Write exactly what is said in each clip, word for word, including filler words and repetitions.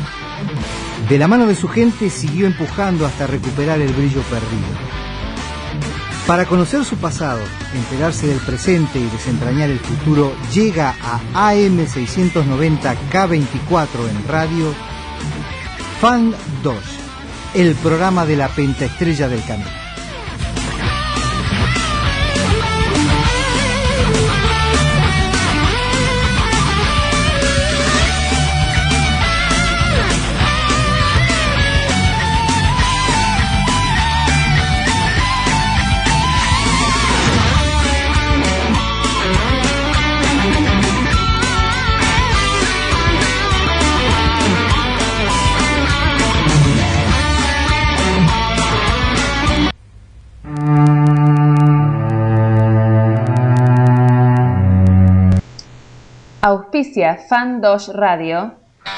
De la mano de su gente siguió empujando hasta recuperar el brillo perdido. Para conocer su pasado, enterarse del presente y desentrañar el futuro, llega a A M seiscientos noventa K veinticuatro en radio, Fan dos, el programa de la pentaestrella del camino. Auspicia Fan dos Radio.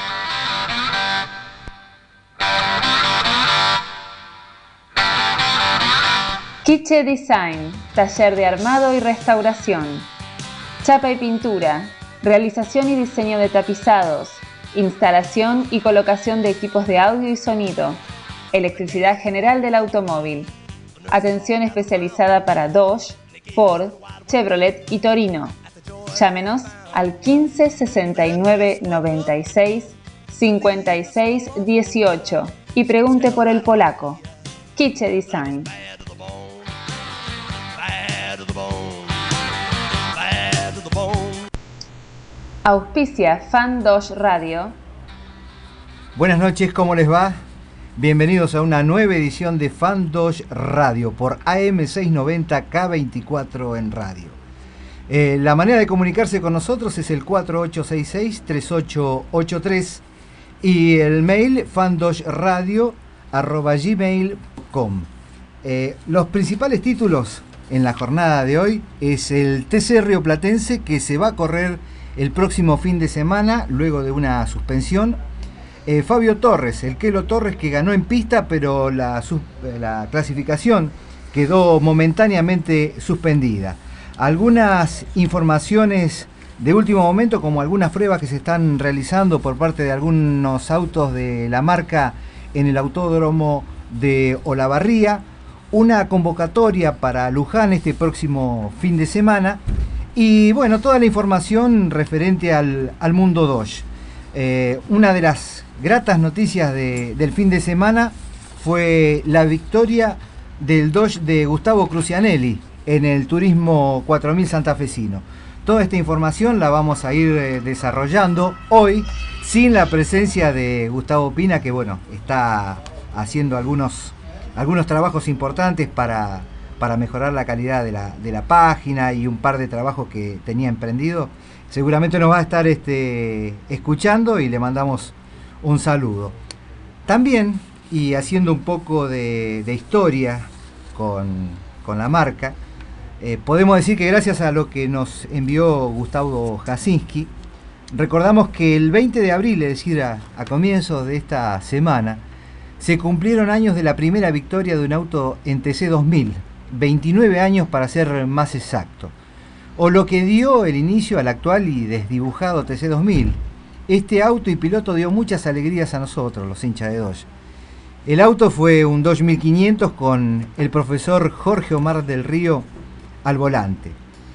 Quiche Design, taller de armado y restauración. Chapa y pintura, realización y diseño de tapizados, instalación y colocación de equipos de audio y sonido, electricidad general del automóvil. Atención especializada para Dodge, Ford, Chevrolet y Torino. Llámenos al quince sesenta y nueve noventa y seis cincuenta y seis dieciocho y pregunte por el polaco. Quiche Design. Auspicia Fan dos Radio. Buenas noches, ¿cómo les va? Bienvenidos a una nueva edición de Fan dos Radio por A M seiscientos noventa K veinticuatro en radio. Eh, la manera de comunicarse con nosotros es el cuatro ocho seis seis tres ocho ocho tres y el mail fan dos radio arroba gmail punto com. Eh, los principales títulos en la jornada de hoy es el T C Rioplatense, que se va a correr el próximo fin de semana luego de una suspensión. Eh, Fabio Torres, el Kelo Torres, que ganó en pista, pero la, la clasificación quedó momentáneamente suspendida. Algunas informaciones de último momento, como algunas pruebas que se están realizando por parte de algunos autos de la marca en el autódromo de Olavarría, una convocatoria para Luján este próximo fin de semana y bueno, toda la información referente al, al mundo Dodge. Eh, una de las gratas noticias de, del fin de semana fue la victoria del Dodge de Gustavo Crucianelli en el Turismo cuatro mil santafesino. Toda esta información la vamos a ir eh, desarrollando hoy sin la presencia de Gustavo Pina, que bueno, está haciendo algunos, algunos trabajos importantes para, para mejorar la calidad de la, de la página y un par de trabajos que tenía emprendido. Seguramente nos va a estar este, escuchando y le mandamos un saludo. También, y haciendo un poco de, de historia con, con la marca, Eh, podemos decir que gracias a lo que nos envió Gustavo Jasinski, recordamos que el veinte de abril, es decir, a, a comienzos de esta semana, se cumplieron años de la primera victoria de un auto en T C dos mil, veintinueve años para ser más exacto, o lo que dio el inicio al actual y desdibujado T C dos mil. Este auto y piloto dio muchas alegrías a nosotros, los hinchas de Dodge. El auto fue un Dodge mil quinientos con el profesor Jorge Omar del Río al volante.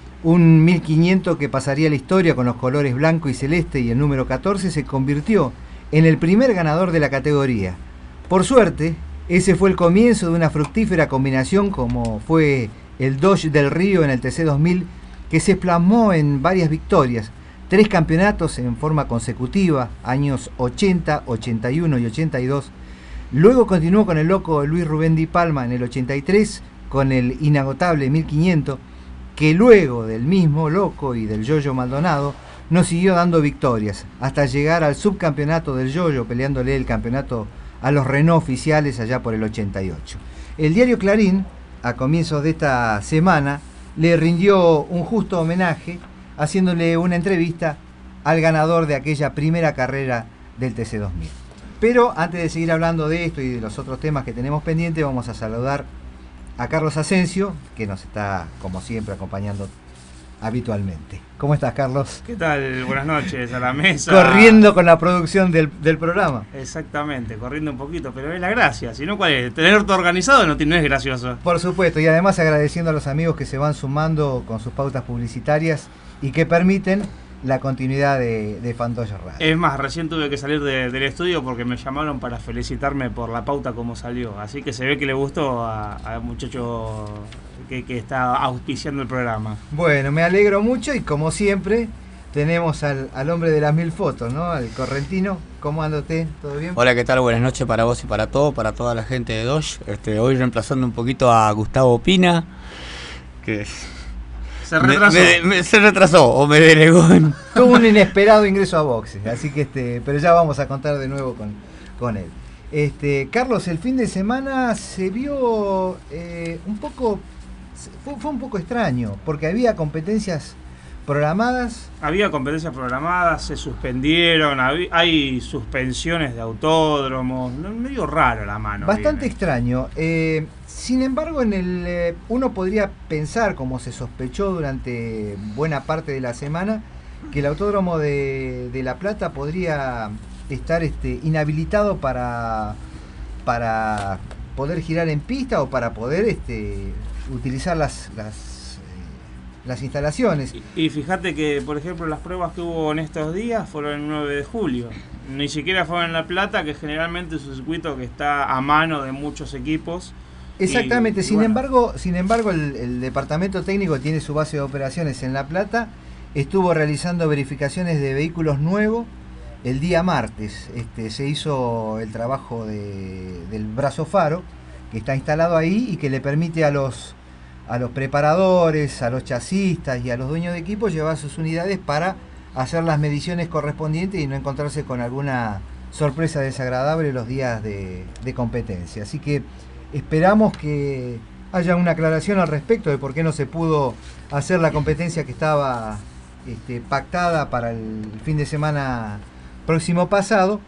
Un mil quinientos que pasaría la historia con los colores blanco y celeste, y el número catorce se convirtió en el primer ganador de la categoría. Por suerte, ese fue el comienzo de una fructífera combinación como fue el Dodge del Río en el T C dos mil, que se plasmó en varias victorias, tres campeonatos en forma consecutiva, años ochenta, ochenta y uno y ochenta y dos. Luego continuó con el loco Luis Rubén Di Palma en el ochenta y tres, con el inagotable mil quinientos, que luego del mismo loco y del Yoyo Maldonado nos siguió dando victorias, hasta llegar al subcampeonato del Yoyo, peleándole el campeonato a los Renault oficiales allá por el ochenta y ocho. El diario Clarín, a comienzos de esta semana, le rindió un justo homenaje, haciéndole una entrevista al ganador de aquella primera carrera del T C dos mil. Pero antes de seguir hablando de esto y de los otros temas que tenemos pendientes, vamos a saludar a Carlos Asensio, que nos está, como siempre, acompañando habitualmente. ¿Cómo estás, Carlos? ¿Qué tal? Buenas noches a la mesa. Corriendo con la producción del, del programa. Exactamente, corriendo un poquito, pero es la gracia. Si no, ¿cuál es? Tener todo organizado no, no es gracioso. Por supuesto, y además agradeciendo a los amigos que se van sumando con sus pautas publicitarias y que permiten la continuidad de, de Fandosh Radio. Es más, recién tuve que salir de, del estudio porque me llamaron para felicitarme por la pauta como salió. Así que se ve que le gustó al muchacho que, que está auspiciando el programa. Bueno, me alegro mucho y como siempre tenemos al, al hombre de las mil fotos, ¿no? Al correntino. ¿Cómo anda usted? ¿Todo bien? Hola, ¿qué tal? Buenas noches para vos y para todos, para toda la gente de Dosh. Este, hoy reemplazando un poquito a Gustavo Pina, que se retrasó. Me, me, me, se retrasó o me delegó. En... Tuvo un inesperado ingreso a boxe, así que este, pero ya vamos a contar de nuevo con, con él. Este, Carlos, el fin de semana se vio eh, un poco, fue, fue un poco extraño, porque había competencias programadas. Había competencias programadas, se suspendieron, había, hay suspensiones de autódromos, medio raro la mano. Bastante viene. extraño. Eh, sin embargo, en el eh, uno podría pensar, como se sospechó durante buena parte de la semana, que el autódromo de, de La Plata podría estar este, inhabilitado para, para poder girar en pista o para poder este, utilizar las... las las instalaciones. Y, y fíjate que, por ejemplo, las pruebas que hubo en estos días fueron el nueve de julio. Ni siquiera fueron en La Plata, que generalmente es un circuito que está a mano de muchos equipos. Exactamente, y, y sin bueno. embargo, sin embargo el, el departamento técnico tiene su base de operaciones en La Plata, estuvo realizando verificaciones de vehículos nuevos el día martes. Este, se hizo el trabajo de, del brazo faro, que está instalado ahí y que le permite a los a los preparadores, a los chasistas y a los dueños de equipo llevar sus unidades para hacer las mediciones correspondientes y no encontrarse con alguna sorpresa desagradable los días de, de competencia. Así que esperamos que haya una aclaración al respecto de por qué no se pudo hacer la competencia que estaba este, pactada para el fin de semana próximo pasado.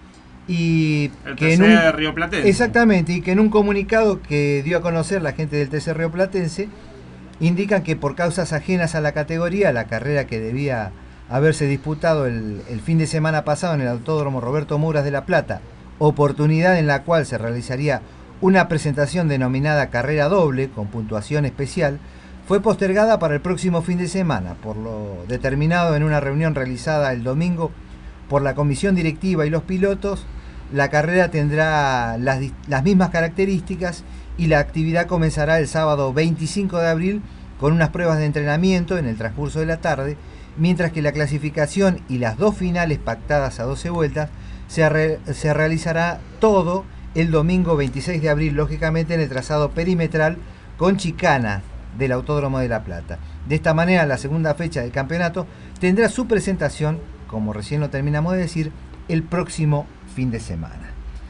Y el que T C en un, Rioplatense. Exactamente, y que en un comunicado que dio a conocer la gente del T C Rioplatense indican que por causas ajenas a la categoría, la carrera que debía haberse disputado el, el fin de semana pasado en el Autódromo Roberto Mouras de La Plata, oportunidad en la cual se realizaría una presentación denominada carrera doble con puntuación especial, fue postergada para el próximo fin de semana, por lo determinado en una reunión realizada el domingo por la comisión directiva y los pilotos. La carrera tendrá las, las mismas características y la actividad comenzará el sábado veinticinco de abril con unas pruebas de entrenamiento en el transcurso de la tarde, mientras que la clasificación y las dos finales pactadas a doce vueltas se, re, se realizará todo el domingo veintiséis de abril, lógicamente en el trazado perimetral con chicana del Autódromo de La Plata. De esta manera, la segunda fecha del campeonato tendrá su presentación, como recién lo terminamos de decir, el próximo fin de semana.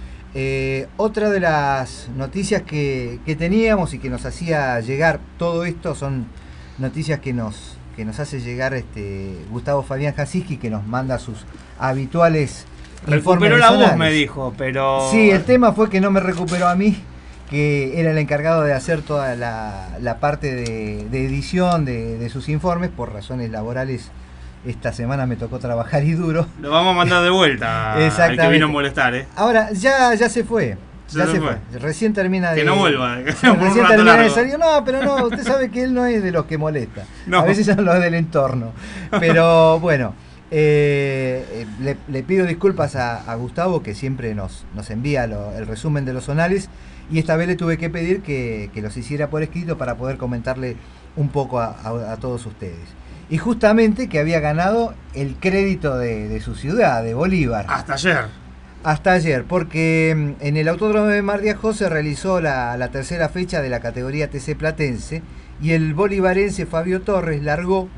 Eh, otra de las noticias que, que teníamos y que nos hacía llegar todo esto son noticias que nos, que nos hace llegar este Gustavo Fabián Jasiski, que nos manda sus habituales informes. Recuperó la voz, me dijo, pero... Sí, el tema fue que no me recuperó a mí, que era el encargado de hacer toda la, la parte de, de edición de, de sus informes. Por razones laborales esta semana me tocó trabajar y duro. Lo vamos a mandar de vuelta al que vino a molestar, ¿eh? Ahora, ya, ya se fue. Ya se, se fue. fue. Recién termina de... Que no vuelva. Que recién termina largo. de salir. No, pero no, usted sabe que él no es de los que molesta. No. A veces son los del entorno. Pero bueno, eh, le, le pido disculpas a, a Gustavo, que siempre nos, nos envía lo, el resumen de los zonales. Y esta vez le tuve que pedir que, que los hiciera por escrito para poder comentarle un poco a, a, a todos ustedes. Y justamente que había ganado el crédito de, de su ciudad, de Bolívar. Hasta ayer. Hasta ayer, porque en el Autódromo de Mar de Ajó se realizó la, la tercera fecha de la categoría T C Platense y el bolivarense Fabio Torres largó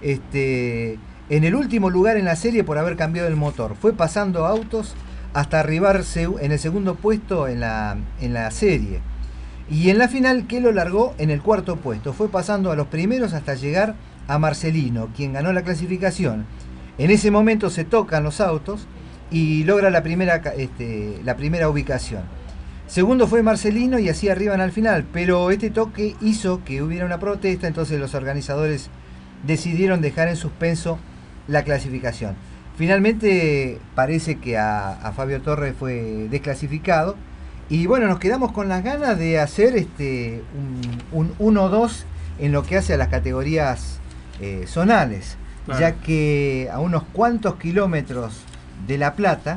este, en el último lugar en la serie por haber cambiado el motor. Fue pasando autos hasta arribarse en el segundo puesto en la, en la serie. Y en la final, que lo largó en el cuarto puesto. Fue pasando a los primeros hasta llegar a Marcelino, quien ganó la clasificación. En ese momento se tocan los autos y logra la primera, este, la primera ubicación. Segundo fue Marcelino y así arriban al final, pero este toque hizo que hubiera una protesta, entonces los organizadores decidieron dejar en suspenso la clasificación. Finalmente parece que a, a Fabio Torres fue desclasificado y bueno, nos quedamos con las ganas de hacer este un, un uno dos en lo que hace a las categorías eh, zonales, claro. Ya que a unos cuantos kilómetros de La Plata,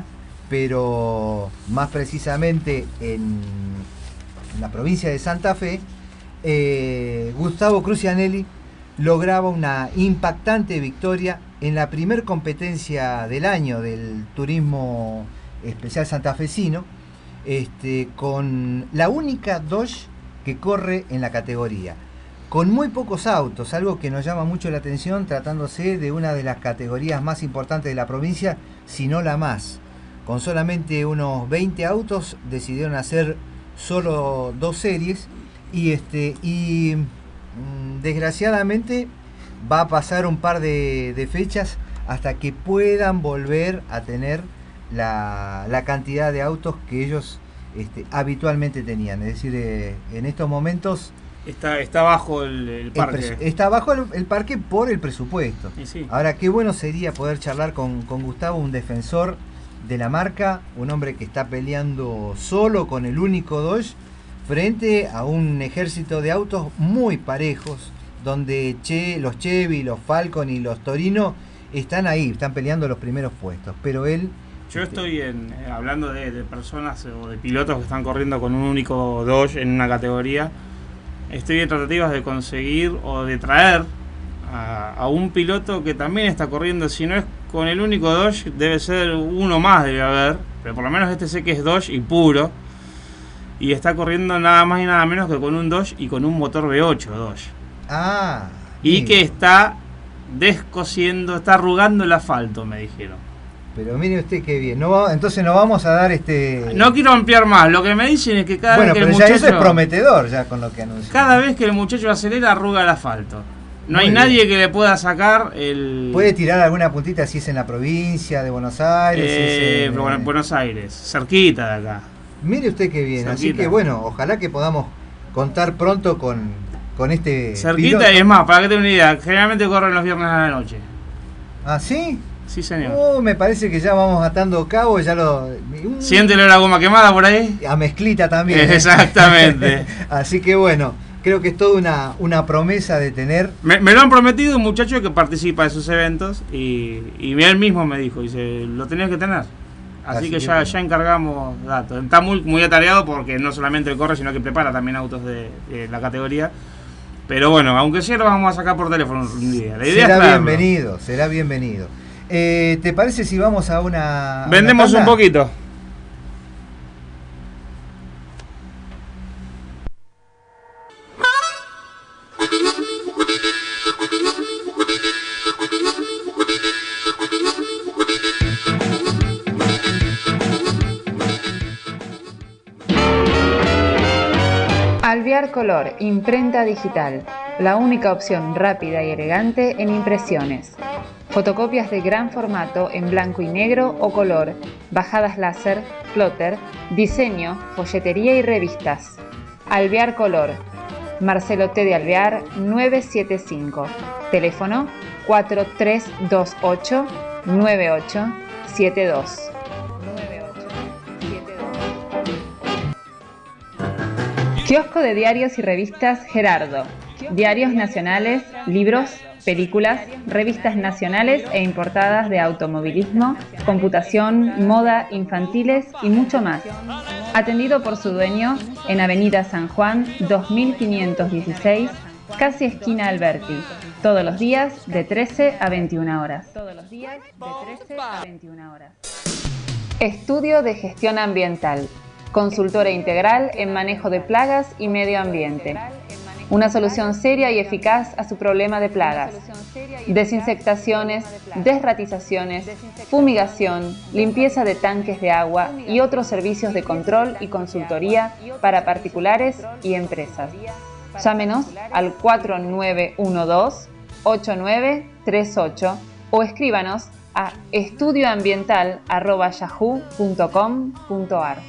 pero más precisamente en, en la provincia de Santa Fe, eh, Gustavo Crucianelli lograba una impactante victoria en la primer competencia del año del turismo especial santafesino, este, con la única Dodge que corre en la categoría, con muy pocos autos, algo que nos llama mucho la atención tratándose de una de las categorías más importantes de la provincia, si no la más. Con solamente unos veinte autos decidieron hacer solo dos series y, este, y mmm, desgraciadamente va a pasar un par de, de fechas hasta que puedan volver a tener la, la cantidad de autos que ellos este, habitualmente tenían. Es decir, eh, en estos momentos está, está bajo el, el parque. El, está bajo el, el parque por el presupuesto. Sí, sí. Ahora, qué bueno sería poder charlar con, con Gustavo, un defensor de la marca, un hombre que está peleando solo con el único Dodge frente a un ejército de autos muy parejos, donde che, los Chevy, los Falcon y los Torino están ahí, están peleando los primeros puestos, pero él... Yo estoy en, eh, hablando de, de personas o de pilotos que están corriendo con un único Dodge en una categoría, estoy en tratativas de conseguir o de traer a, a un piloto que también está corriendo, si no es con el único Dodge, debe ser uno más, debe haber, pero por lo menos este sé que es Dodge y puro, y está corriendo nada más y nada menos que con un Dodge y con un motor V ocho Dodge. Ah, y mire. Que está descosiendo, está arrugando el asfalto, me dijeron. Pero mire usted qué bien. No va, entonces no vamos a dar este... No quiero ampliar más. Lo que me dicen es que cada bueno, vez que pero el ya muchacho... eso es prometedor ya con lo que anuncia. Cada vez que el muchacho acelera, arruga el asfalto. No Muy hay bien. nadie que le pueda sacar el... ¿Puede tirar alguna puntita si es en la provincia de Buenos Aires? Eh, si es en, bueno, Buenos Aires, cerquita de acá. Mire usted qué bien. Cerquita. Así que bueno, ojalá que podamos contar pronto con, con este Cerquita piloto. y es más, para que tenga una idea, generalmente corren los viernes a la noche. ¿Ah, sí? Sí, señor. Oh, me parece que ya vamos atando cabo, ya lo... Uh, ¿Siéntelo la goma quemada por ahí? a mezclita también. ¿eh? Exactamente. Así que bueno, creo que es toda una, una promesa de tener... Me, me lo han prometido un muchacho que participa de esos eventos y, y él mismo me dijo, dice, lo tenés que tener. Así, Así que, que ya, bueno. ya encargamos datos. Está muy, muy atareado porque no solamente corre, sino que prepara también autos de, de la categoría. Pero bueno, aunque sea lo vamos a sacar por teléfono un día. La idea será es traerlo. bienvenido, será bienvenido. Eh, ¿Te parece si vamos a una... a Vendemos una un tanda? poquito. Alvear Color, imprenta digital, la única opción rápida y elegante en impresiones. Fotocopias de gran formato en blanco y negro o color, bajadas láser, plotter, diseño, folletería y revistas. Alvear Color, Marcelo T. de Alvear nueve siete cinco, teléfono cuatro tres dos ocho nueve ocho siete dos. Kiosco de diarios y revistas Gerardo. Diarios nacionales, libros, películas, revistas nacionales e importadas de automovilismo, computación, moda, infantiles y mucho más. Atendido por su dueño en Avenida San Juan dos mil quinientos dieciséis, casi esquina Alberti. Todos los días de trece a veintiuna horas. Todos los días de trece a veintiuna horas. Estudio de Gestión Ambiental. Consultora integral en manejo de plagas y medio ambiente. Una solución seria y eficaz a su problema de plagas. Desinsectaciones, desratizaciones, fumigación, limpieza de tanques de agua y otros servicios de control y consultoría para particulares y empresas. Llámenos al cuatro nueve uno dos ocho nueve tres ocho o escríbanos a estudioambiental arroba yahoo punto com punto ar.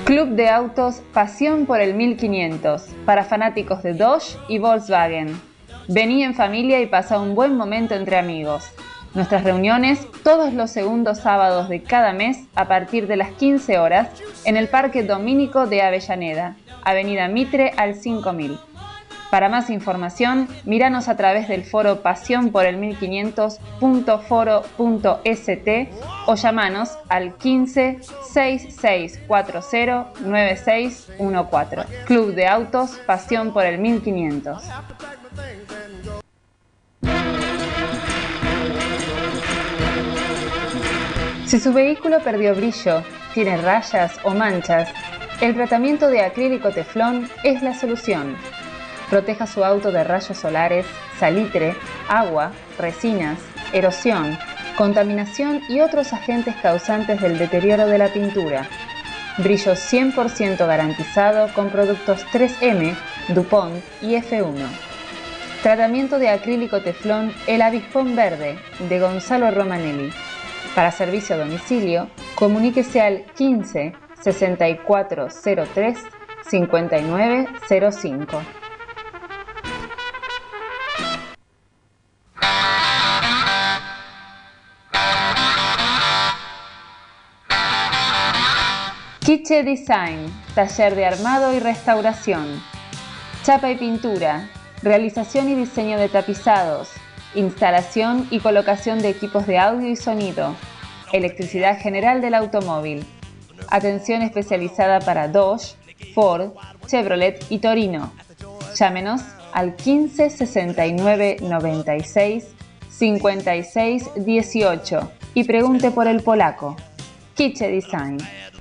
Club de Autos Pasión por el mil quinientos, para fanáticos de Dodge y Volkswagen. Vení en familia y pasa un buen momento entre amigos. Nuestras reuniones todos los segundos sábados de cada mes a partir de las quince horas en el Parque Domínico de Avellaneda, Avenida Mitre al cinco mil. Para más información, míranos a través del foro pasión por el mil quinientos punto foro punto st o llamanos al quince, sesenta y seis cuarenta, noventa y seis catorce. Club de Autos Pasión por el mil quinientos. Si su vehículo perdió brillo, tiene rayas o manchas, el tratamiento de acrílico teflón es la solución. Proteja su auto de rayos solares, salitre, agua, resinas, erosión, contaminación y otros agentes causantes del deterioro de la pintura. Brillo cien por ciento garantizado con productos tres eme, DuPont y efe uno. Tratamiento de acrílico teflón El Avispón Verde, de Gonzalo Romanelli. Para servicio a domicilio, comuníquese al quince, sesenta y cuatro cero tres, cincuenta y nueve cero cinco. Quiche Design, taller de armado y restauración. Chapa y pintura, realización y diseño de tapizados, instalación y colocación de equipos de audio y sonido, electricidad general del automóvil, atención especializada para Dodge, Ford, Chevrolet y Torino. Llámenos al quince, sesenta y nueve, noventa y seis, cincuenta y seis, dieciocho y pregunte por el polaco. Quiche Design.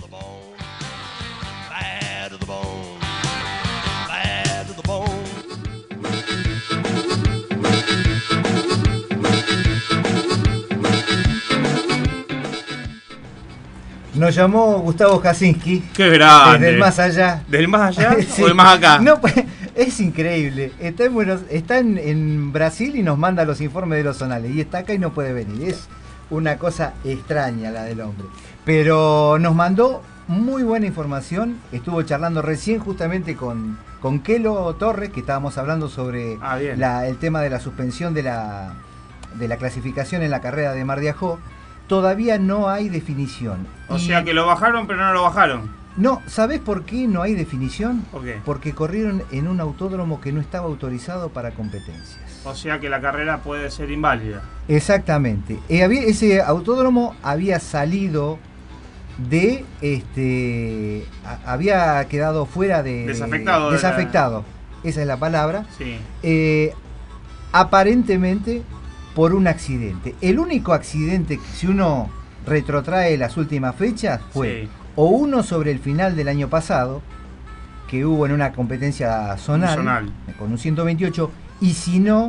Nos llamó Gustavo Kaczynski. ¡Qué grande! Desde el más allá. ¿Del más allá Sí. o del más acá? No, pues, es increíble. Está, en, Buenos, está en, en Brasil y nos manda los informes de los zonales. Y está acá y no puede venir. Es una cosa extraña la del hombre. Pero nos mandó muy buena información. Estuvo charlando recién justamente con, con Kelo Torres, que estábamos hablando sobre Ah, bien. la, el tema de la suspensión de la, de la clasificación en la carrera de Mar de Ajó. Todavía no hay definición. O Y- sea que lo bajaron, pero no lo bajaron. No, ¿sabés por qué no hay definición? ¿Por qué? Porque corrieron en un autódromo que no estaba autorizado para competencias. O sea que la carrera puede ser inválida. Exactamente. Eh, había- ese autódromo había salido de este a- había quedado fuera de Desafectado de la- desafectado. Esa es la palabra. Sí. Eh, aparentemente por un accidente. El único accidente, si uno retrotrae las últimas fechas, fue Sí. o uno sobre el final del año pasado, que hubo en una competencia zonal, Zonal. con un ciento veintiocho, y si no,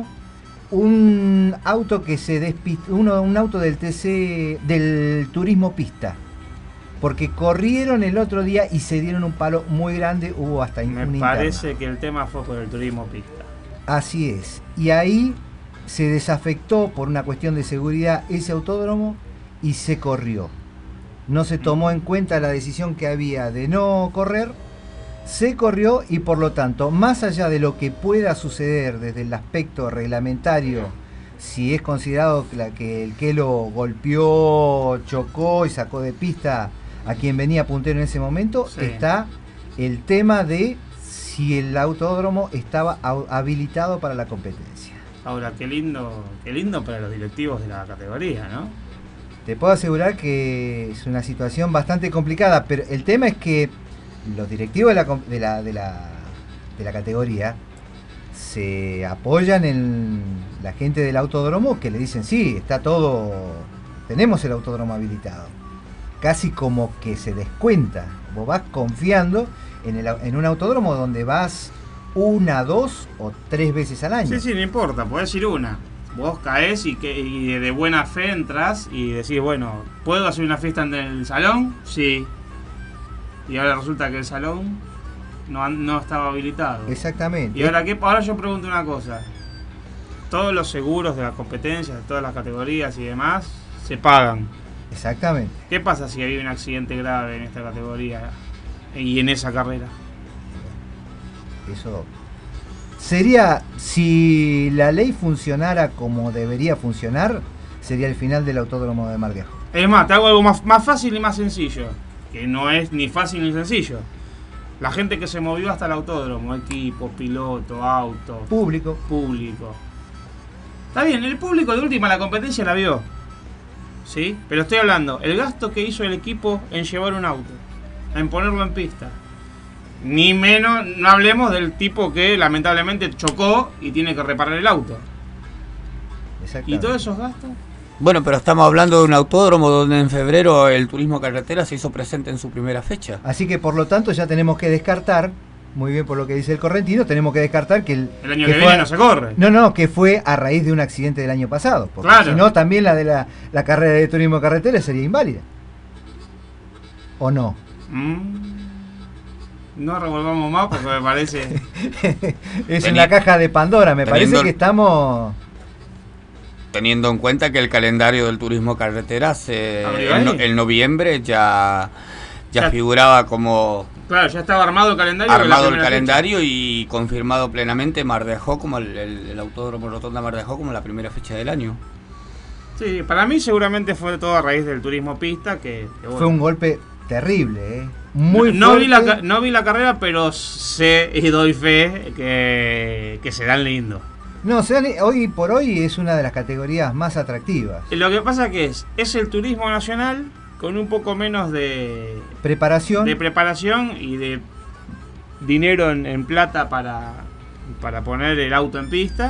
un auto que se despistó, uno, un auto del T C, del turismo pista, porque corrieron el otro día y se dieron un palo muy grande, hubo hasta Me una parece interna. que el tema fue por el turismo pista. Así es. Y ahí se desafectó por una cuestión de seguridad ese autódromo y se corrió. No se tomó en cuenta la decisión que había de no correr, se corrió y por lo tanto, más allá de lo que pueda suceder desde el aspecto reglamentario, si es considerado que, la, que el Kelo golpeó, chocó y sacó de pista a quien venía puntero en ese momento, Sí. está el tema de si el autódromo estaba au- habilitado para la competencia. Ahora, qué lindo, qué lindo para los directivos de la categoría, ¿no? Te puedo asegurar que es una situación bastante complicada, pero el tema es que los directivos de la, com- de la, de la, de la categoría se apoyan en la gente del autódromo que le dicen, sí, está todo, tenemos el autódromo habilitado. Casi como que se descuenta. Vos vas confiando en, el, au- en un autódromo donde vas una, dos o tres veces al año. Sí, sí, no importa, podés ir una. Vos caes y, que, y de buena fe entras y decís, bueno, ¿puedo hacer una fiesta en el salón? Sí. Y ahora resulta que el salón no, han- no estaba habilitado. Exactamente. Y ahora, ¿qué? Ahora yo pregunto una cosa. Todos los seguros de las competencias, de todas las categorías y demás, se pagan. Exactamente. ¿Qué pasa si hay un accidente grave en esta categoría? y en esa carrera. Eso sería, si la ley funcionara como debería funcionar, sería el final del autódromo de Mar de Ajó. Es más, te hago algo más, más fácil y más sencillo, que no es ni fácil ni sencillo. La gente que se movió hasta el autódromo, equipo, piloto, auto, Público. público. Está bien, el público de última la competencia la vio, ¿sí? Pero estoy hablando, el gasto que hizo el equipo en llevar un auto, en ponerlo en pista. Ni menos, no hablemos del tipo que lamentablemente chocó y tiene que reparar el auto. ¿Y todos esos gastos? Bueno, pero estamos hablando de un autódromo donde en febrero el turismo carretera se hizo presente en su primera fecha. Así que por lo tanto ya tenemos que descartar, muy bien por lo que dice el correntino, tenemos que descartar que el, el año que que fue, viene no se corre. No, no, que fue a raíz de un accidente del año pasado. Porque claro. Si no, también la de la, la carrera de turismo carretera sería inválida. ¿O no? Mm. No revolvamos más porque me parece... es Teni una caja de Pandora, me parece que estamos... Teniendo en cuenta que el calendario del turismo carretera se, en, no, en noviembre ya, ya, ya figuraba como... Claro, ya estaba armado el calendario. Armado el calendario fecha. Y confirmado plenamente Mar de Ajó como el, el, el autódromo Rotonda Mar de Ajó como la primera fecha del año. Sí, para mí seguramente fue todo a raíz del turismo pista que... que bueno. Fue un golpe terrible, ¿eh? Muy no, no, vi la, no vi la carrera, pero sé y doy fe que, que se dan lindo. No, se dan, hoy por hoy es una de las categorías más atractivas. Lo que pasa que es, es el turismo nacional con un poco menos de preparación, de preparación y de dinero en, en plata para, para poner el auto en pista.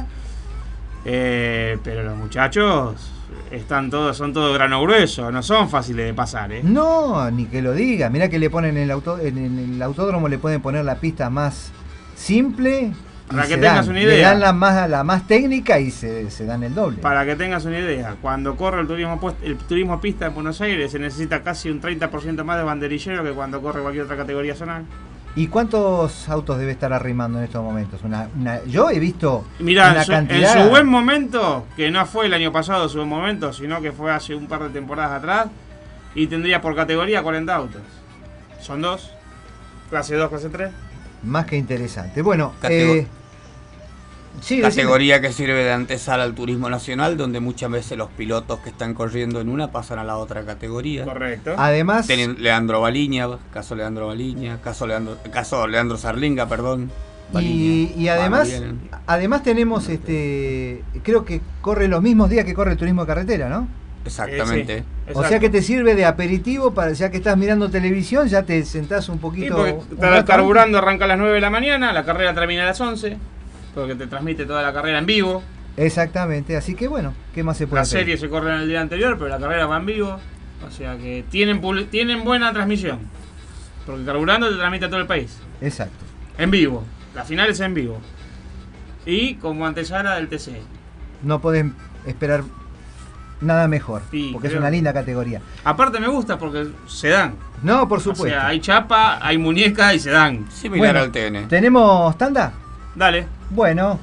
Eh, pero los muchachos están todos, son todos grano grueso, no son fáciles de pasar, ¿eh? No, ni que lo diga. Mirá que le ponen en el auto, en el autódromo le pueden poner la pista más simple. Para que tengas dan, una idea. Le dan la más, la más técnica y se, se dan el doble. Para que tengas una idea, cuando corre el turismo el turismo pista en Buenos Aires se necesita casi un treinta por ciento más de banderillero que cuando corre cualquier otra categoría zonal. ¿Y cuántos autos debe estar arrimando en estos momentos? Una, una, yo he visto Mirá, una en su, cantidad... en su buen momento, que no fue el año pasado su buen momento, sino que fue hace un par de temporadas atrás, y tendría por categoría cuarenta autos. Son dos, clase dos, clase tres. Más que interesante. Bueno, Catego eh, sí, categoría decime. Que sirve de antesala al turismo nacional, donde muchas veces los pilotos que están corriendo en una pasan a la otra categoría. Correcto. Además, Ten Leandro Baliña, caso Leandro Baliña, caso Leandro, caso Leandro Sarlinga, perdón. Baliña, y, y además, además tenemos este, creo que corre los mismos días que corre el turismo de carretera, ¿no? Exactamente. Eh, sí, o sea que te sirve de aperitivo para, ya que estás mirando televisión, ya te sentás un poquito. Sí, porque carburando arranca a las nueve de la mañana, la carrera termina a las once. Porque te transmite toda la carrera en vivo. Exactamente, así que bueno, ¿qué más se puede la hacer? La serie se corre en el día anterior, pero la carrera va en vivo. O sea que tienen, tienen buena transmisión. Porque carburando te transmite a todo el país. Exacto. En vivo. La final es en vivo. Y como antesala del T C. No podés esperar nada mejor. Sí, porque es una linda categoría. Aparte me gusta porque se dan. No, por supuesto. O sea, hay chapa, hay muñeca y se dan. Similar bueno, al T N. ¿Tenemos tanda? Dale. Bueno.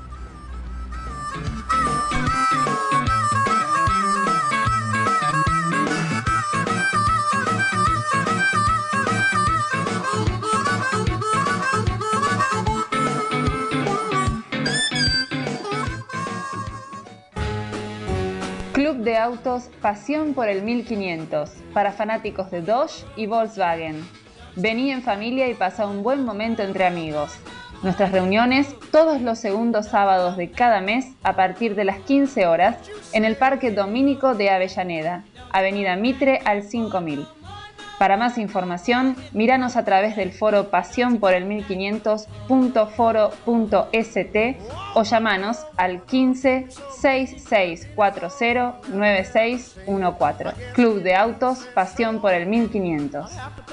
Club de Autos Pasión por el mil quinientos, para fanáticos de Dodge y Volkswagen. Vení en familia y pasa un buen momento entre amigos. Nuestras reuniones todos los segundos sábados de cada mes a partir de las quince horas en el Parque Domínico de Avellaneda, Avenida Mitre al cinco mil. Para más información, míranos a través del foro pasión por el mil quinientos punto foro punto s t o llamanos al quince, sesenta y seis cuarenta, noventa y seis catorce. Club de Autos Pasión por el mil quinientos.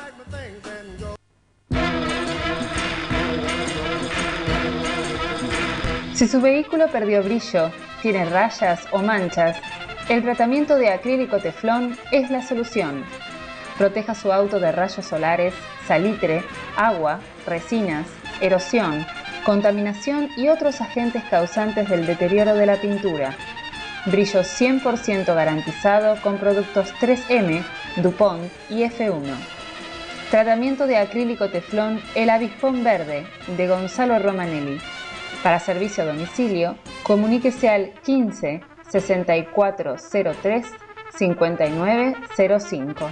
Si su vehículo perdió brillo, tiene rayas o manchas, el tratamiento de acrílico teflón es la solución. Proteja su auto de rayos solares, salitre, agua, resinas, erosión, contaminación y otros agentes causantes del deterioro de la pintura. Brillo cien por ciento garantizado con productos tres eme, DuPont y efe uno. Tratamiento de acrílico teflón El Avispón Verde de Gonzalo Romanelli. Para servicio a domicilio, comuníquese al quince sesenta y cuatro cero tres cincuenta y nueve cero cinco.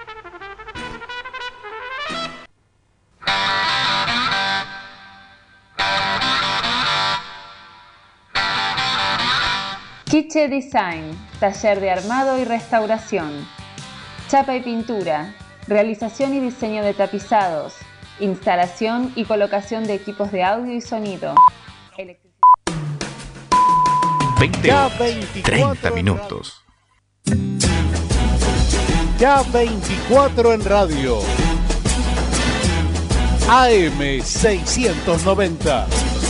Quiche Design, taller de armado y restauración. Chapa y pintura, realización y diseño de tapizados, instalación y colocación de equipos de audio y sonido. veinte treinta minutos. Ya veinticuatro en radio. A M seiscientos noventa.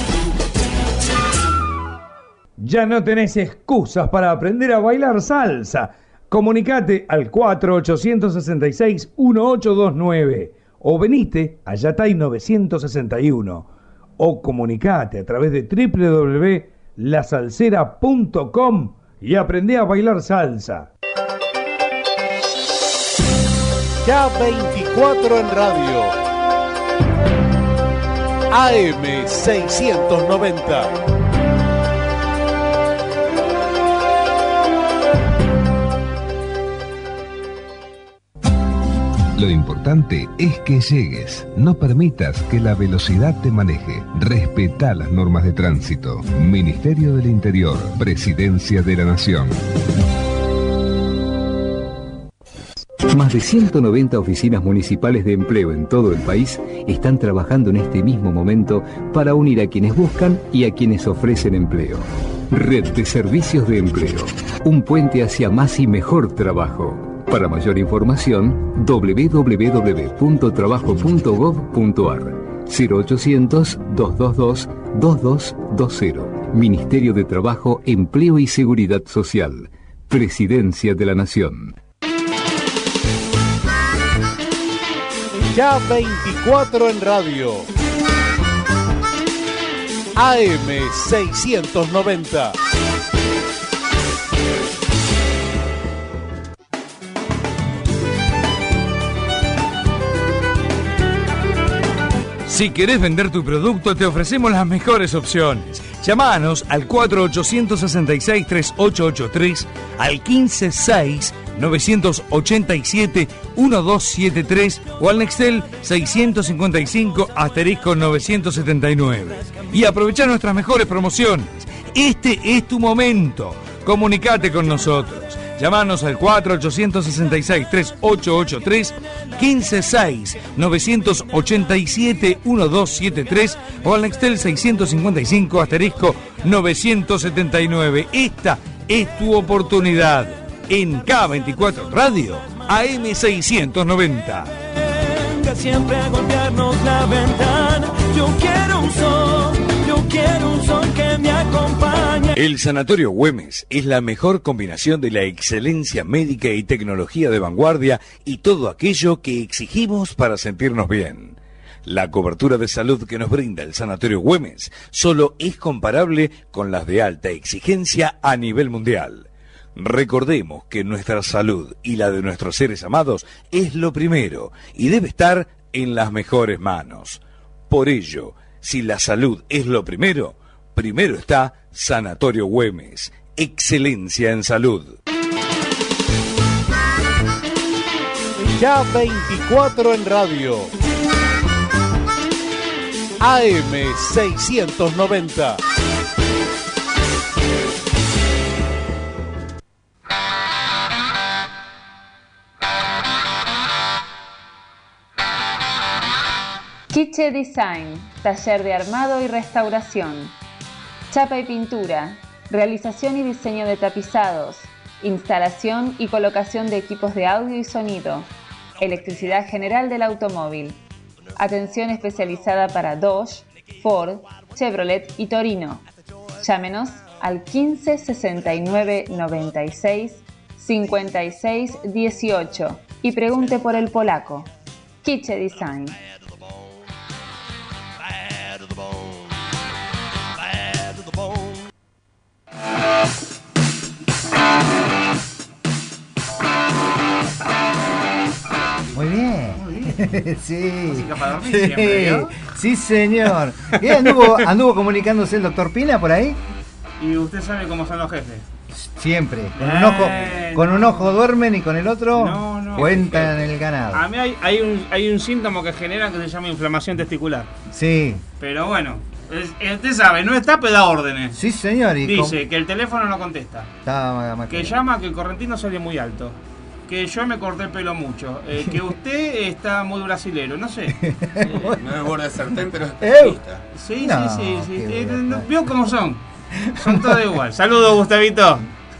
Ya no tenés excusas para aprender a bailar salsa. Comunicate al cuatro ochocientos sesenta y seis dieciocho veintinueve o venite a Yatay novecientos sesenta y uno o comunicate a través de doble u doble u doble u punto la salsera punto com y aprendé a bailar salsa. Ya veinticuatro en radio. A M seiscientos noventa. Lo importante es que llegues. No permitas que la velocidad te maneje. Respetá las normas de tránsito. Ministerio del Interior. Presidencia de la Nación. Más de ciento noventa oficinas municipales de empleo en todo el país están trabajando en este mismo momento para unir a quienes buscan y a quienes ofrecen empleo. Red de Servicios de Empleo. Un puente hacia más y mejor trabajo. Para mayor información, doble u doble u doble u punto trabajo punto gov punto ar. cero ochocientos, doscientos veintidós, veintidós veinte. Ministerio de Trabajo, Empleo y Seguridad Social. Presidencia de la Nación. Ya veinticuatro en radio. A M seiscientos noventa. Si querés vender tu producto, te ofrecemos las mejores opciones. Llámanos al cuatro ochocientos sesenta y seis treinta y ocho ochenta y tres, al quince seis novecientos ochenta y siete diecinueve setenta y tres o al Nextel seiscientos cincuenta y cinco asterisco novecientos setenta y nueve. Y aprovechá nuestras mejores promociones. Este es tu momento. Comunicate con nosotros. Llámanos al cuatro ochocientos sesenta y seis treinta y ocho ochenta y tres, quince seis novecientos ochenta y siete diecinueve setenta y tres o al Nextel seiscientos cincuenta y cinco asterisco novecientos setenta y nueve. Esta es tu oportunidad en K veinticuatro Radio, A M seiscientos noventa. Siempre a golpearnos la ventana. Yo quiero un sol, yo quiero un sol que me acompañe. El Sanatorio Güemes es la mejor combinación de la excelencia médica y tecnología de vanguardia y todo aquello que exigimos para sentirnos bien. La cobertura de salud que nos brinda el Sanatorio Güemes solo es comparable con las de alta exigencia a nivel mundial. Recordemos que nuestra salud y la de nuestros seres amados es lo primero y debe estar en las mejores manos. Por ello, si la salud es lo primero, primero está Sanatorio Güemes. Excelencia en salud. Ya veinticuatro en radio. A M seiscientos noventa. Quiche Design, taller de armado y restauración. Chapa y pintura, realización y diseño de tapizados, instalación y colocación de equipos de audio y sonido, electricidad general del automóvil. Atención especializada para Dodge, Ford, Chevrolet y Torino. Llámenos al quince sesenta y nueve noventa y seis cincuenta y seis dieciocho y pregunte por el polaco. Quiche Design. Muy bien. Sí. Música para dormir Sí, siempre, ¿no? sí, señor. ¿Y anduvo, anduvo comunicándose el doctor Pina por ahí? Y usted sabe cómo son los jefes. Siempre. Con un ojo, con un ojo duermen y con el otro No, no. cuentan el ganado. A mí hay, hay, un, hay un síntoma que genera que se llama inflamación testicular. Sí. Pero bueno, es- usted sabe, no está, pero da órdenes. Sí, señor. Y Dice que el teléfono no contesta. Está más Que llama que el correntino sale muy alto. Que yo me corté el pelo mucho. Eh, que usted está muy brasilero, no sé. No es borde de sartén, pero es ¡Eu! especialista. Sí, No, sí, sí. sí. qué Eh, bueno. ¿Vio cómo son? Son todos igual. Saludos, Gustavito.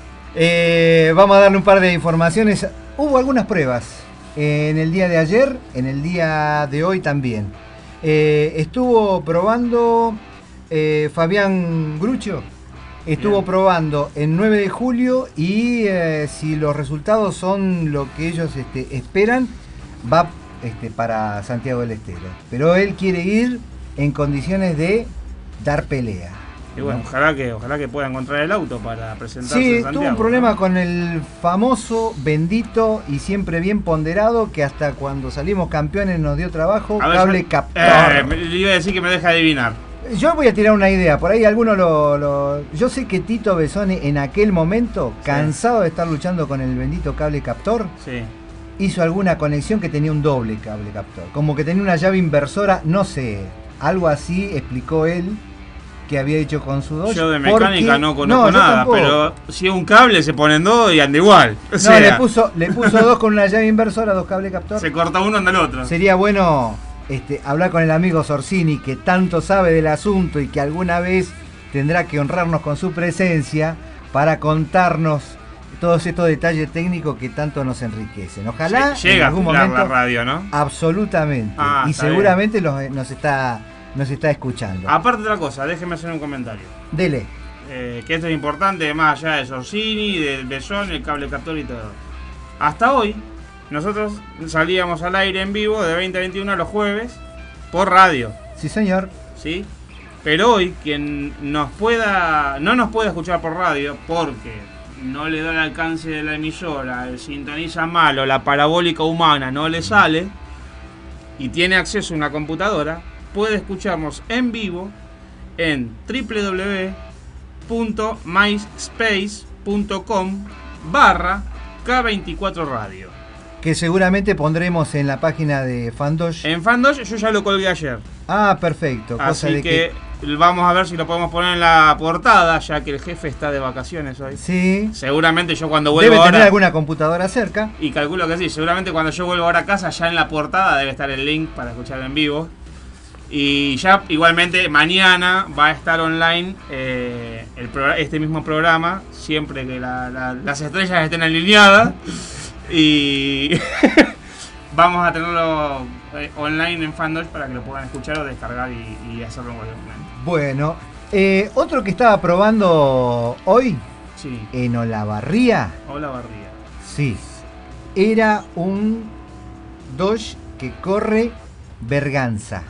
Eh, vamos a darle un par de informaciones. Hubo algunas pruebas en el día de ayer, en el día de hoy también. Eh, estuvo probando eh, Fabián Grucho, estuvo Bien. probando el nueve de julio y eh, si los resultados son lo que ellos este, esperan, va este, para Santiago del Estero. Pero él quiere ir en condiciones de dar pelea. Y bueno, ojalá que, ojalá que pueda encontrar el auto para presentarse Sí, en Santiago. tuvo un problema ¿no? con el famoso, bendito y siempre bien ponderado que hasta cuando salimos campeones nos dio trabajo, A ver, cable yo- captor. Eh, me- le iba a decir que me deja adivinar. Yo voy a tirar una idea, por ahí alguno lo, lo- Yo sé que Tito Besone en aquel momento, cansado de estar luchando con el bendito cable captor, Sí. hizo alguna conexión que tenía un doble cable captor. Como que tenía una llave inversora, no sé, algo así explicó él que había hecho con su Dodge. Yo de mecánica porque- no conozco yo nada, tampoco. pero si es un cable se ponen dos y anda igual. O No, sea, le puso, le puso dos con una llave inversora, dos cables captor. se corta uno, anda el otro. Sería bueno este, hablar con el amigo Sorsini, que tanto sabe del asunto y que alguna vez tendrá que honrarnos con su presencia para contarnos todos estos detalles técnicos que tanto nos enriquecen. Ojalá Lle- llega en a algún afilar momento. la radio, ¿no? Absolutamente. Ah, y está seguramente los- nos, está, nos está escuchando. Aparte de otra cosa, déjeme hacer un comentario. Dele. Eh, que esto es importante, más allá de Sorsini, del Besón, el cable captor y todo. Hasta hoy, nosotros salíamos al aire en vivo de veinte a veintiuno los jueves por radio. Sí, señor. ¿Sí? Pero hoy, quien nos pueda, no nos puede escuchar por radio porque no le da el alcance de la emisora, el sintoniza mal o la parabólica humana no le sale y tiene acceso a una computadora, puede escucharnos en vivo en doble u doble u doble u punto myspace punto com barra K veinticuatro Radio. Que seguramente pondremos en la página de Fandosh. En Fandosh yo ya lo colgué ayer. Ah, perfecto. Cosa Así de que, vamos a ver si lo podemos poner en la portada, ya que el jefe está de vacaciones hoy. Sí. Seguramente yo cuando vuelvo Debe ahora... tener alguna computadora cerca. Y calculo que sí, seguramente cuando yo vuelvo ahora a casa, ya en la portada debe estar el link para escuchar en vivo. Y ya igualmente mañana va a estar online eh, el progr- este mismo programa, siempre que la- la- las estrellas estén alineadas. Y vamos a tenerlo eh, online en Fandosh para que lo puedan escuchar o descargar y, y hacerlo en cualquier momento. Bueno, eh, otro que estaba probando hoy Sí. en Olavarría, Hola Barría. sí, era un Dodge que corre Berganza.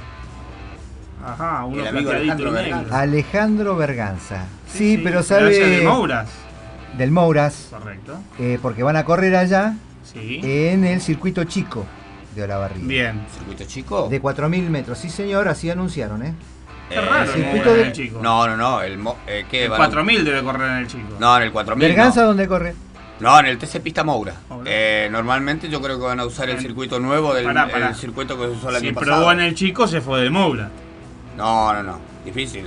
Ajá, uno El amigo plateadito Alejandro y negro. Berganza. Alejandro Berganza. Sí, Sí, sí, pero pero sabe ese de Mouras. del Mouras, Correcto. eh, porque van a correr allá Sí. en el circuito chico de Olavarría. Bien. ¿Circuito chico? De cuatro mil metros, sí señor, así anunciaron, ¿eh? Qué raro, el el circuito Mouras de- en el chico. No, no, no. El, mo- eh, ¿qué? El Van a- cuatro mil debe correr en el chico. No, en el cuatro mil. Berganza, no. ¿dónde corre? No, en el T C Pista Moura. Moura. Eh, normalmente yo creo que van a usar el En- circuito nuevo del Pará, pará. el circuito que se usó el Si año probó pasado. en el chico, se fue del Moura. No, no, no. Difícil.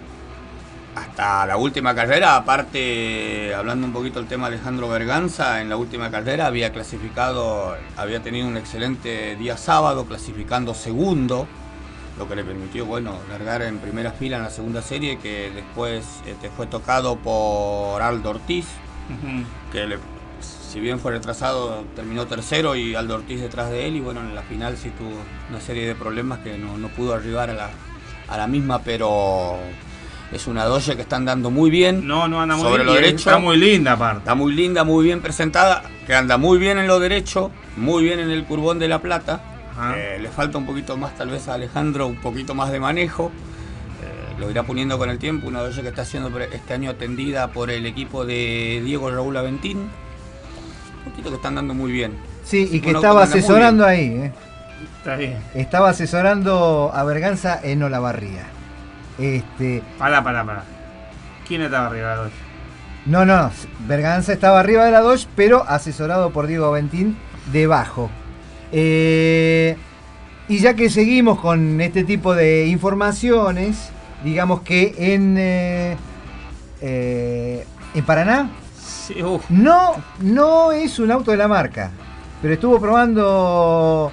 Hasta la última carrera, aparte, hablando un poquito del tema de Alejandro Berganza, en la última carrera había clasificado, había tenido un excelente día sábado, clasificando segundo, lo que le permitió, bueno, largar en primera fila en la segunda serie, que después este, fue tocado por Aldo Ortiz, Ujú. que le- si bien fue retrasado, terminó tercero y Aldo Ortiz detrás de él, y bueno, en la final sí tuvo una serie de problemas que no, no pudo arribar a la, a la misma, pero es una Dodge que está andando muy bien. No, no anda muy sobre bien. lo y derecho. Está muy linda aparte. Está muy linda, muy bien presentada, que anda muy bien en lo derecho, muy bien en el curbón de La Plata. Ajá. Eh, le falta un poquito más tal vez a Alejandro, un poquito más de manejo. Eh, lo irá poniendo con el tiempo, una Dodge que está siendo pre- este año atendida por el equipo de Diego Raúl Aventín. Un poquito que está andando muy bien. Sí, y que Un auto estaba anda muy asesorando ahí, ¿eh? Está bien. Estaba asesorando a Berganza en Olavarría. Este, Pará, pará, pará. ¿Quién estaba arriba de la Dodge? no, no, Berganza estaba arriba de la Dodge, pero asesorado por Diego Aventín debajo. Eh, y ya que seguimos con este tipo de informaciones, digamos que en, eh, eh, en Paraná Sí, uf. no, no es un auto de la marca, pero estuvo probando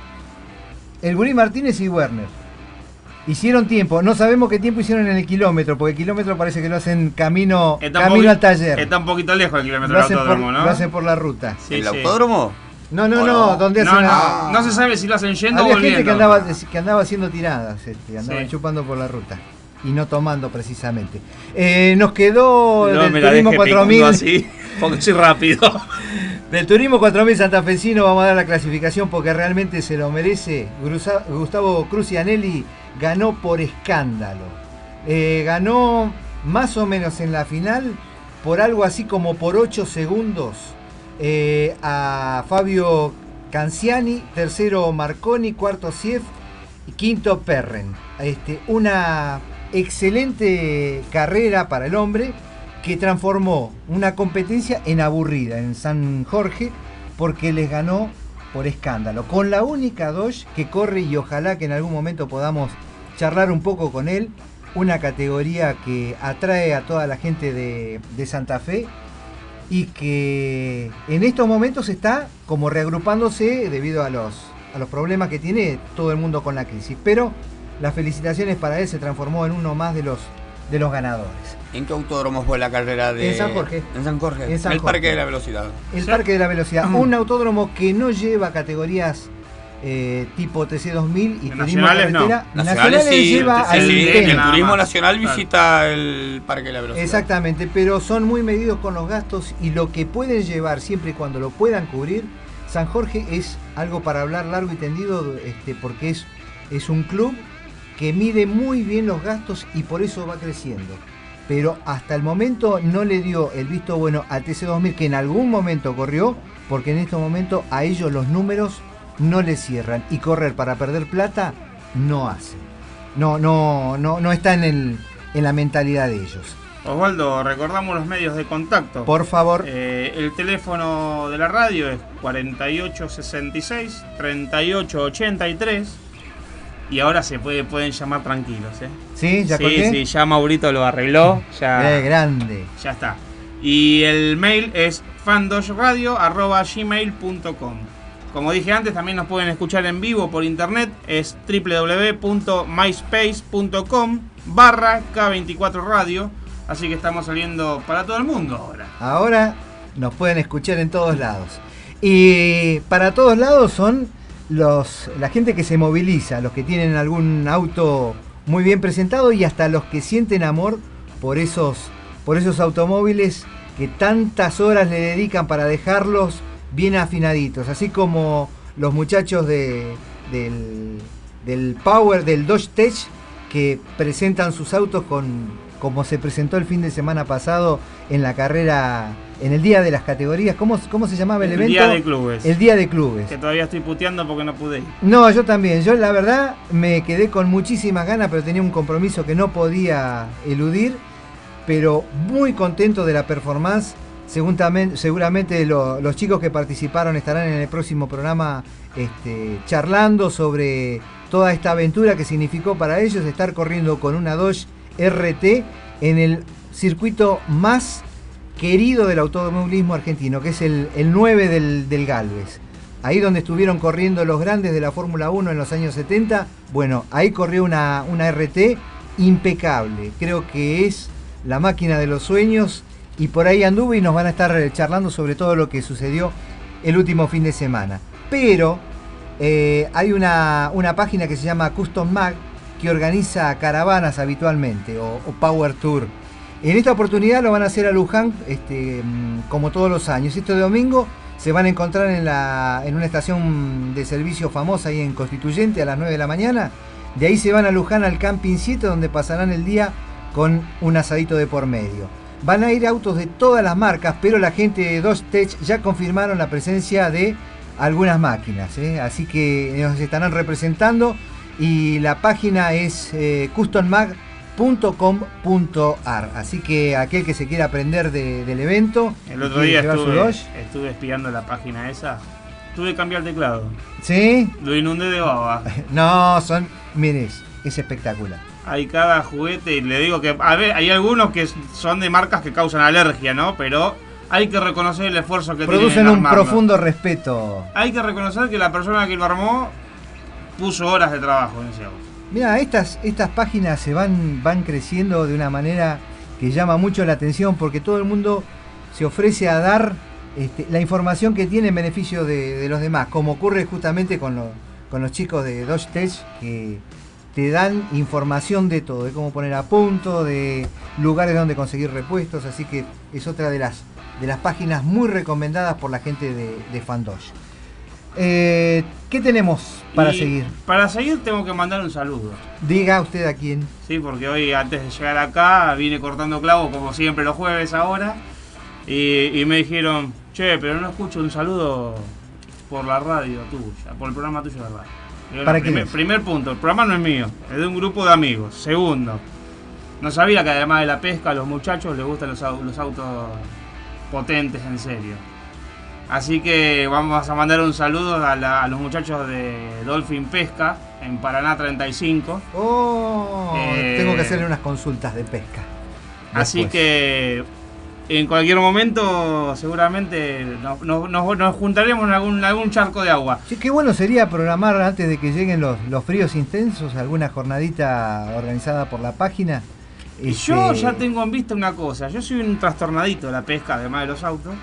el Gurí Martínez y Werner. Hicieron tiempo, no sabemos qué tiempo hicieron en el kilómetro, porque el kilómetro parece que lo hacen camino, Está camino un al taller. Está un poquito lejos el kilómetro Lo del hacen, por, autódromo, ¿no? lo hacen por la ruta. Sí, ¿El sí. autódromo? No, no, ¿O no, no? donde No, hacen no, la- no se sabe si lo hacen yendo o Había volviendo. gente que andaba, que andaba haciendo tiradas, este, andaban Sí. chupando por la ruta y no tomando precisamente. Eh, nos quedó No del me la Turismo deje cuatro mil. picando así, porque soy rápido. Del Turismo cuatro mil santafesino vamos a dar la clasificación porque realmente se lo merece. Grusa- Gustavo Crucianelli ganó por escándalo. Eh, ganó más o menos en la final por algo así como por ocho segundos eh, a Fabio Canciani, tercero Marconi, cuarto Sief y quinto Perren. Este, una excelente carrera para el hombre que transformó una competencia en aburrida en San Jorge porque les ganó por escándalo. Con la única Dodge que corre y ojalá que en algún momento podamos charlar un poco con él. Una categoría que atrae a toda la gente de, de Santa Fe y que en estos momentos está como reagrupándose debido a los, a los problemas que tiene todo el mundo con la crisis. Pero las felicitaciones para él, se transformó en uno más de los, de los ganadores. ¿En qué autódromo fue la carrera de...? En San Jorge. En San Jorge. En San el Jorge. Parque de la Velocidad. El Sí. Parque de la Velocidad, un autódromo que no lleva categorías eh, tipo T C dos mil y turismo Nacionales no. carretera. Nacionales sí, lleva sí, al sí, T E N. el nada turismo más. nacional Claro. visita el Parque de la Velocidad. Exactamente, pero son muy medidos con los gastos y lo que pueden llevar siempre y cuando lo puedan cubrir. San Jorge es algo para hablar largo y tendido, este, porque es, es un club que mide muy bien los gastos y por eso va creciendo. Pero hasta el momento no le dio el visto bueno a T C dos mil, que en algún momento corrió, porque en este momento a ellos los números no les cierran y correr para perder plata no hacen. No, no, no, no está en, el, en la mentalidad de ellos. Osvaldo, recordamos los medios de contacto. Por favor. Eh, el teléfono de la radio es cuarenta y ocho sesenta y seis, treinta y ocho ochenta y tres. Y ahora se puede, pueden llamar tranquilos, ¿eh? ¿Sí? ¿Ya sí, corté? sí, ya Maurito lo arregló. Ya, Eh, grande. ya está. Y el mail es fandoshradio arroba gmail punto com. Como dije antes, también nos pueden escuchar en vivo por internet. Es w w w punto myspace punto com barra K veinticuatro radio. Así que estamos saliendo para todo el mundo ahora. Ahora nos pueden escuchar en todos lados. Y para todos lados son los la gente que se moviliza, los que tienen algún auto muy bien presentado y hasta los que sienten amor por esos, por esos automóviles que tantas horas le dedican para dejarlos bien afinaditos. Así como los muchachos de, del, del Power, del Dodge Tech, que presentan sus autos con... como se presentó el fin de semana pasado en la carrera, en el día de las categorías. ¿Cómo, cómo se llamaba el, El evento? Día de Clubes. El Día de Clubes. Que todavía estoy puteando porque no pude ir. No, yo también. Yo la verdad me quedé con muchísimas ganas, pero tenía un compromiso que no podía eludir. Pero muy contento de la performance. Seguramente, seguramente lo, los chicos que participaron estarán en el próximo programa este, charlando sobre toda esta aventura que significó para ellos estar corriendo con una Dodge R T en el circuito más querido del automovilismo argentino, que es el, el nueve del, del Galvez. Ahí donde estuvieron corriendo los grandes de la Fórmula uno en los años setenta, bueno, ahí corrió una, una R T impecable. Creo que es la máquina de los sueños y por ahí anduve y nos van a estar charlando sobre todo lo que sucedió el último fin de semana. Pero eh, hay una, una página que se llama Custom Mag, que organiza caravanas habitualmente, o, o Power Tour. En esta oportunidad lo van a hacer a Luján, este, como todos los años. Este domingo se van a encontrar en, la, en una estación de servicio famosa ahí en Constituyente a las nueve de la mañana. De ahí se van a Luján al Camping siete, donde pasarán el día con un asadito de por medio. Van a ir autos de todas las marcas, pero la gente de Dodge Tech ya confirmaron la presencia de algunas máquinas, ¿eh? Así que nos estarán representando y la página es eh, custom mag punto com punto ar. Así que aquel que se quiera aprender de, del evento, el otro día estuve, estuve espiando la página esa. Tuve que cambiar el teclado. ¿Sí? Lo inundé de baba. No, son, mire, es espectacular. Hay cada juguete, y le digo que a ver, hay algunos que son de marcas que causan alergia, ¿no? Pero hay que reconocer el esfuerzo que producen tienen en un armarlo. profundo respeto. Hay que reconocer que la persona que lo armó puso horas de trabajo en ese auto. Mira, estas, estas páginas se van, van creciendo de una manera que llama mucho la atención porque todo el mundo se ofrece a dar este, la información que tiene en beneficio de, de los demás, como ocurre justamente con, lo, con los chicos de Dodge Tech, que te dan información de todo, de cómo poner a punto, de lugares donde conseguir repuestos, así que es otra de las, de las páginas muy recomendadas por la gente de, de FanDodge. Eh, ¿Qué tenemos para y seguir? Para seguir tengo que mandar un saludo. Diga usted a quién. Sí, porque hoy antes de llegar acá vine cortando clavos como siempre los jueves ahora y, y me dijeron, che, pero no escucho un saludo por la radio tuya, por el programa tuyo de radio. Digo, ¿Para no, quién primer, es? primer punto, el programa no es mío, es de un grupo de amigos. Segundo, no sabía que además de la pesca a los muchachos les gustan los, los autos potentes en serio. Así que vamos a mandar un saludo a, la, a los muchachos de Dolphin Pesca en Paraná treinta y cinco. Oh, eh, tengo que hacerle unas consultas de pesca. Así después. que en cualquier momento seguramente nos, nos, nos, nos juntaremos en algún, algún charco de agua. Sí, qué bueno sería programar antes de que lleguen los, los fríos intensos alguna jornadita organizada por la página. Y Este... yo ya tengo en vista una cosa, yo soy un trastornadito de la pesca, además de los autos.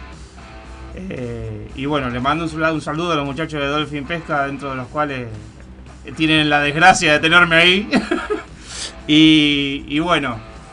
Eh, y bueno, le mando un, un saludo a los muchachos de Dolphin Pesca, dentro de los cuales tienen la desgracia de tenerme ahí. y, y bueno,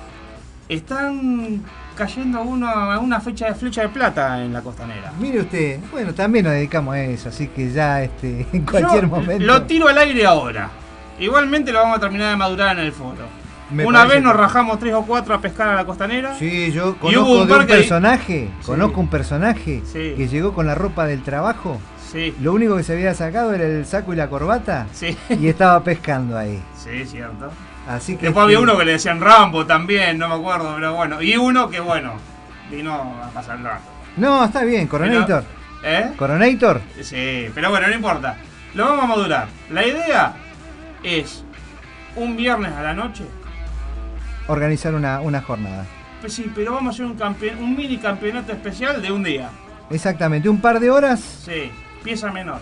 están cayendo uno a una fecha de flecha de plata en la costanera. Mire usted, bueno, también nos dedicamos a eso, así que ya este, en cualquier Yo momento. Lo tiro al aire ahora. Igualmente lo vamos a terminar de madurar en el foro. Me Una vez nos que... rajamos tres o cuatro a pescar a la costanera. Sí, yo y conozco hubo un de un par que... personaje, sí. conozco un personaje sí. que llegó con la ropa del trabajo. Sí. Lo único que se había sacado era el saco y la corbata. Sí. Y estaba pescando ahí. Sí, cierto. Así que después este... había uno que le decían Rambo también, no me acuerdo, pero bueno. Y uno que bueno, vino a pasar el rato. No, está bien, Coronator. Pero, ¿eh? ¿Coronator? Sí, pero bueno, no importa. Lo vamos a madurar. La idea es un viernes a la noche organizar una, una jornada. Pues sí, pero vamos a hacer un, campe- un mini campeonato especial de un día. Exactamente, un par de horas. Sí, pieza menor.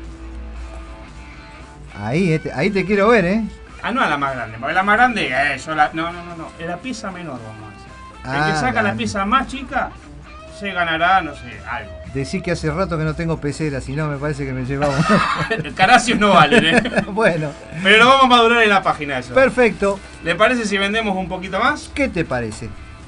Ahí, este, ahí te quiero ver, ¿eh? Ah, no a la más grande, porque la más grande, eh, yo la, no, no, no, no, es la pieza menor vamos a hacer. El Ah, que saca dale. la pieza más chica, se ganará, no sé, algo. Decí que hace rato que no tengo pecera, si no me parece que me llevaba uno. Caracios no valen, ¿eh? Bueno. Pero lo vamos a madurar en la página eso. Perfecto. ¿Le parece si vendemos un poquito más? ¿Qué te parece?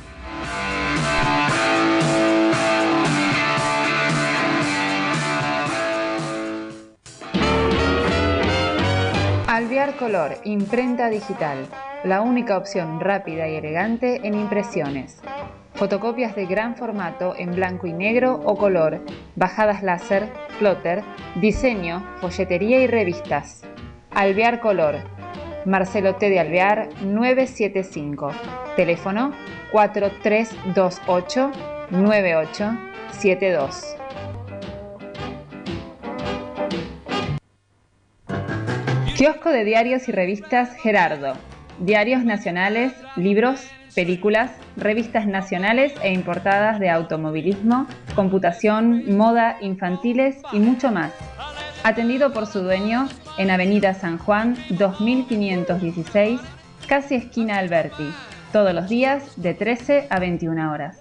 Alvear Color, imprenta digital. La única opción rápida y elegante en impresiones. Fotocopias de gran formato en blanco y negro o color, bajadas láser, plotter, diseño, folletería y revistas. Alvear Color. Marcelo T. de Alvear nueve siete cinco. Teléfono cuatro tres dos ocho nueve ocho siete dos. Kiosco de diarios y revistas Gerardo. Diarios nacionales, libros, películas, revistas nacionales e importadas de automovilismo, computación, moda, infantiles y mucho más. Atendido por su dueño en Avenida San Juan dos mil quinientos dieciséis, casi esquina Alberti, todos los días de trece a veintiuna horas.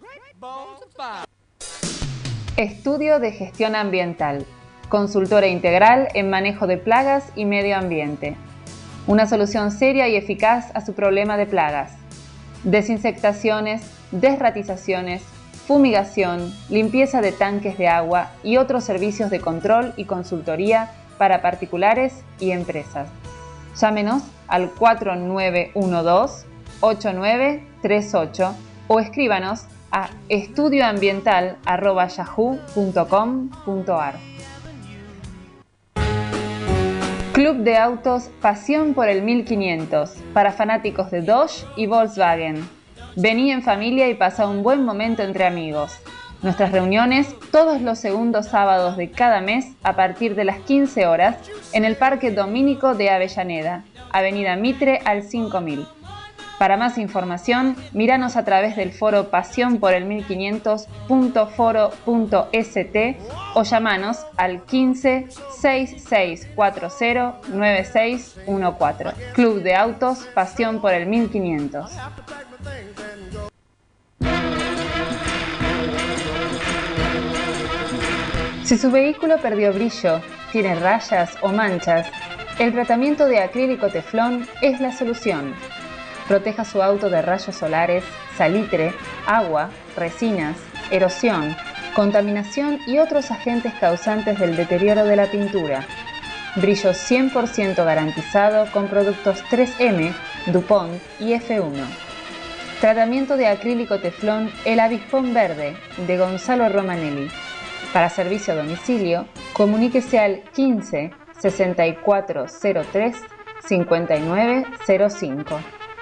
Estudio de Gestión Ambiental. Consultora integral en manejo de plagas y medio ambiente. Una solución seria y eficaz a su problema de plagas. Desinsectaciones, desratizaciones, fumigación, limpieza de tanques de agua y otros servicios de control y consultoría para particulares y empresas. Llámenos al cuatro nueve uno dos ocho nueve tres ocho o escríbanos a estudioambiental arroba yahoo punto com punto ar. Club de Autos Pasión por el mil quinientos, para fanáticos de Dodge y Volkswagen. Vení en familia y pasa un buen momento entre amigos. Nuestras reuniones todos los segundos sábados de cada mes a partir de las quince horas en el Parque Domínico de Avellaneda, Avenida Mitre al cinco mil. Para más información, míranos a través del foro pasión por el mil quinientos punto foro punto st o llamanos al quince, sesenta y seis cuarenta, noventa y seis catorce. Club de Autos Pasión por el mil quinientos. Si su vehículo perdió brillo, tiene rayas o manchas, el tratamiento de acrílico teflón es la solución. Proteja su auto de rayos solares, salitre, agua, resinas, erosión, contaminación y otros agentes causantes del deterioro de la pintura. Brillo cien por ciento garantizado con productos tres eme, DuPont y efe uno. Tratamiento de acrílico teflón El Avispón Verde, de Gonzalo Romanelli. Para servicio a domicilio, comuníquese al quince, sesenta y cuatro cero tres, cincuenta y nueve cero cinco.